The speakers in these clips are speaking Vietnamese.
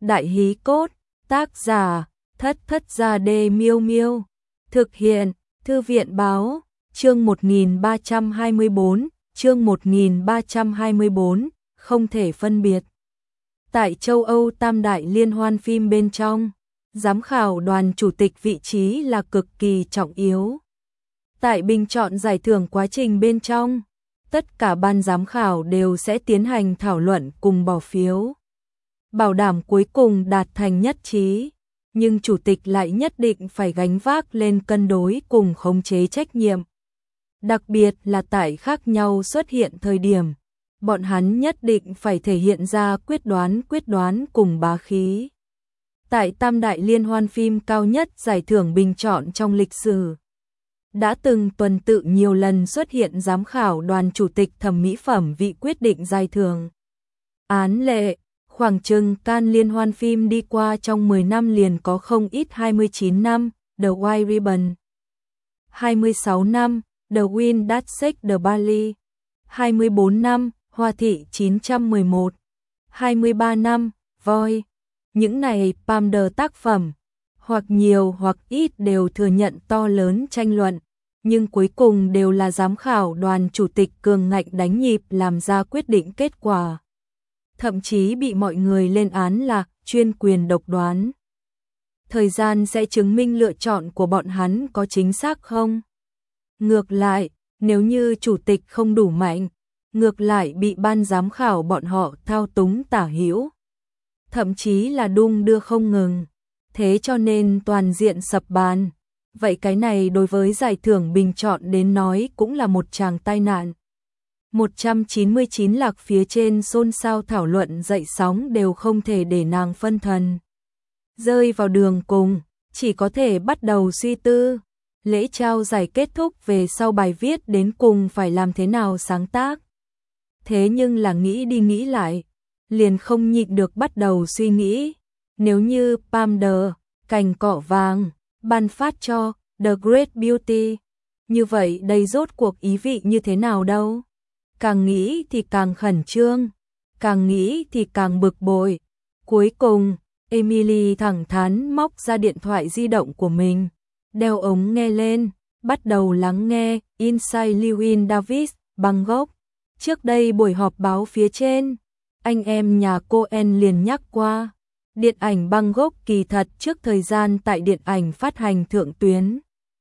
Đại hí cốt, tác giả, Thất Thất Gia Đê Miêu Miêu. Thực hiện, Thư viện báo, chương 1324, chương 1324, không thể phân biệt. Tại châu Âu tam đại liên hoan phim bên trong, giám khảo đoàn chủ tịch vị trí là cực kỳ trọng yếu. Tại bình chọn giải thưởng quá trình bên trong, tất cả ban giám khảo đều sẽ tiến hành thảo luận cùng bỏ phiếu, bảo đảm cuối cùng đạt thành nhất trí, nhưng chủ tịch lại nhất định phải gánh vác lên cân đối cùng khống chế trách nhiệm. Đặc biệt là tại khác nhau xuất hiện thời điểm, bọn hắn nhất định phải thể hiện ra quyết đoán cùng bá khí. Tại tam đại liên hoan phim cao nhất giải thưởng bình chọn trong lịch sử, đã từng tuần tự nhiều lần xuất hiện giám khảo đoàn chủ tịch thẩm mỹ phẩm vị quyết định giải thưởng. Án lệ, khoảng chừng Cannes liên hoan phim đi qua trong 10 năm liền có không ít 29 năm, The White Ribbon, 26 năm, The Wind That Shakes the Valley, 24 năm, Hoa thị 911, 23 năm, Voi. Những này Palme d'Or tác phẩm, hoặc nhiều hoặc ít đều thừa nhận to lớn tranh luận, nhưng cuối cùng đều là giám khảo đoàn chủ tịch cường ngạnh đánh nhịp làm ra quyết định kết quả. Thậm chí bị mọi người lên án là chuyên quyền độc đoán. Thời gian sẽ chứng minh lựa chọn của bọn hắn có chính xác không? Ngược lại, nếu như chủ tịch không đủ mạnh, ngược lại bị ban giám khảo bọn họ thao túng tả hữu, thậm chí là đung đưa không ngừng, thế cho nên toàn diện sập bàn. Vậy cái này đối với giải thưởng bình chọn đến nói cũng là một tràng tai nạn. 199 lạc phía trên xôn xao thảo luận dậy sóng đều không thể để nàng phân thần. Rơi vào đường cùng, chỉ có thể bắt đầu suy tư. Lễ trao giải kết thúc về sau bài viết đến cùng phải làm thế nào sáng tác. Thế nhưng là nghĩ đi nghĩ lại, liền không nhịn được bắt đầu suy nghĩ. Nếu như Palme d'Or, cành cọ vàng, ban phát cho The Great Beauty, như vậy đây rốt cuộc ý vị như thế nào đâu? Càng nghĩ thì càng khẩn trương, càng nghĩ thì càng bực bội. Cuối cùng, Emily thẳng thắn móc ra điện thoại di động của mình, đeo ống nghe lên, bắt đầu lắng nghe Inside Llewyn Davis, Bangkok. Trước đây buổi họp báo phía trên, anh em nhà Coen liền nhắc qua, điện ảnh Bangkok kỳ thật trước thời gian tại điện ảnh phát hành thượng tuyến,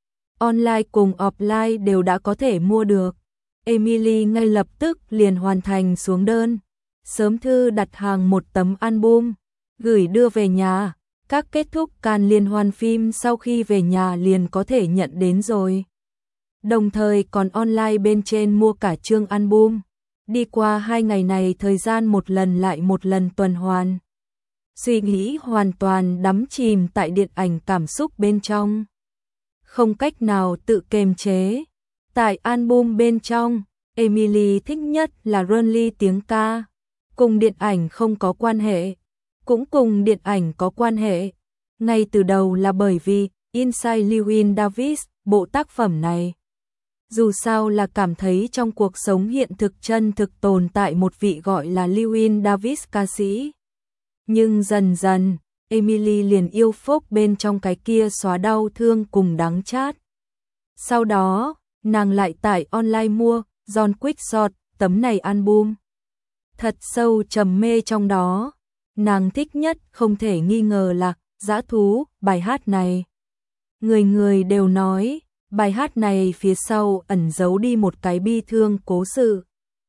online cùng offline đều đã có thể mua được. Emily ngay lập tức liền hoàn thành xuống đơn, sớm thư đặt hàng một tấm album, gửi đưa về nhà. Các kết thúc Cannes liên hoan phim sau khi về nhà liền có thể nhận đến rồi. Đồng thời còn online bên trên mua cả chương album. Đi qua 2 ngày này thời gian một lần lại một lần tuần hoàn. Suy nghĩ hoàn toàn đắm chìm tại điện ảnh cảm xúc bên trong. Không cách nào tự kiềm chế. Tại album bên trong, Emily thích nhất là Runly tiếng ca. Cùng điện ảnh không có quan hệ, cũng cùng điện ảnh có quan hệ. Ngay từ đầu là bởi vì Inside Llewyn Davis, bộ tác phẩm này, dù sao là cảm thấy trong cuộc sống hiện thực chân thực tồn tại một vị gọi là Llewyn Davis ca sĩ. Nhưng dần dần, Emily liền yêu phốc bên trong cái kia xóa đau thương cùng đắng chát. Sau đó, nàng lại tải online mua John Quixote, tấm này album. Thật sâu trầm mê trong đó. Nàng thích nhất không thể nghi ngờ là Dã Thú, bài hát này. Người người đều nói, bài hát này phía sau ẩn giấu đi một cái bi thương cố sự.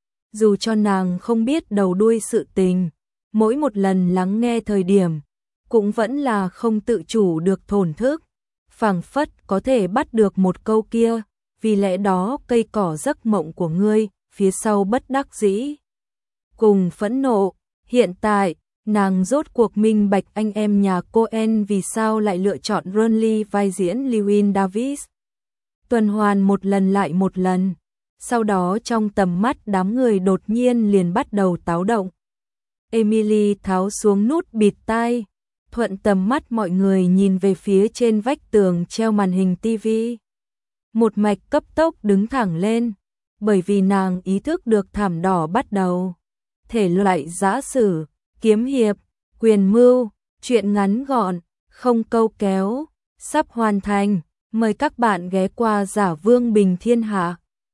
Dù cho nàng không biết đầu đuôi sự tình, mỗi một lần lắng nghe thời điểm, cũng vẫn là không tự chủ được thổn thức. Phảng phất có thể bắt được một câu kia, vì lẽ đó cây cỏ giấc mộng của ngươi, phía sau bất đắc dĩ. Cùng phẫn nộ, hiện tại, nàng rốt cuộc minh bạch anh em nhà Coen vì sao lại lựa chọn Runly vai diễn Llewyn Davis. Tuần hoàn một lần lại một lần, sau đó trong tầm mắt đám người đột nhiên liền bắt đầu táo động. Emily tháo xuống nút bịt tai, thuận tầm mắt mọi người nhìn về phía trên vách tường treo màn hình TV. Một mạch cấp tốc đứng thẳng lên, bởi vì nàng ý thức được thảm đỏ bắt đầu. Thể loại giã sử, kiếm hiệp, quyền mưu, Chuyện ngắn gọn, không câu kéo, sắp hoàn thành. Mời các bạn ghé qua Giả Vương Bình Thiên Hạ.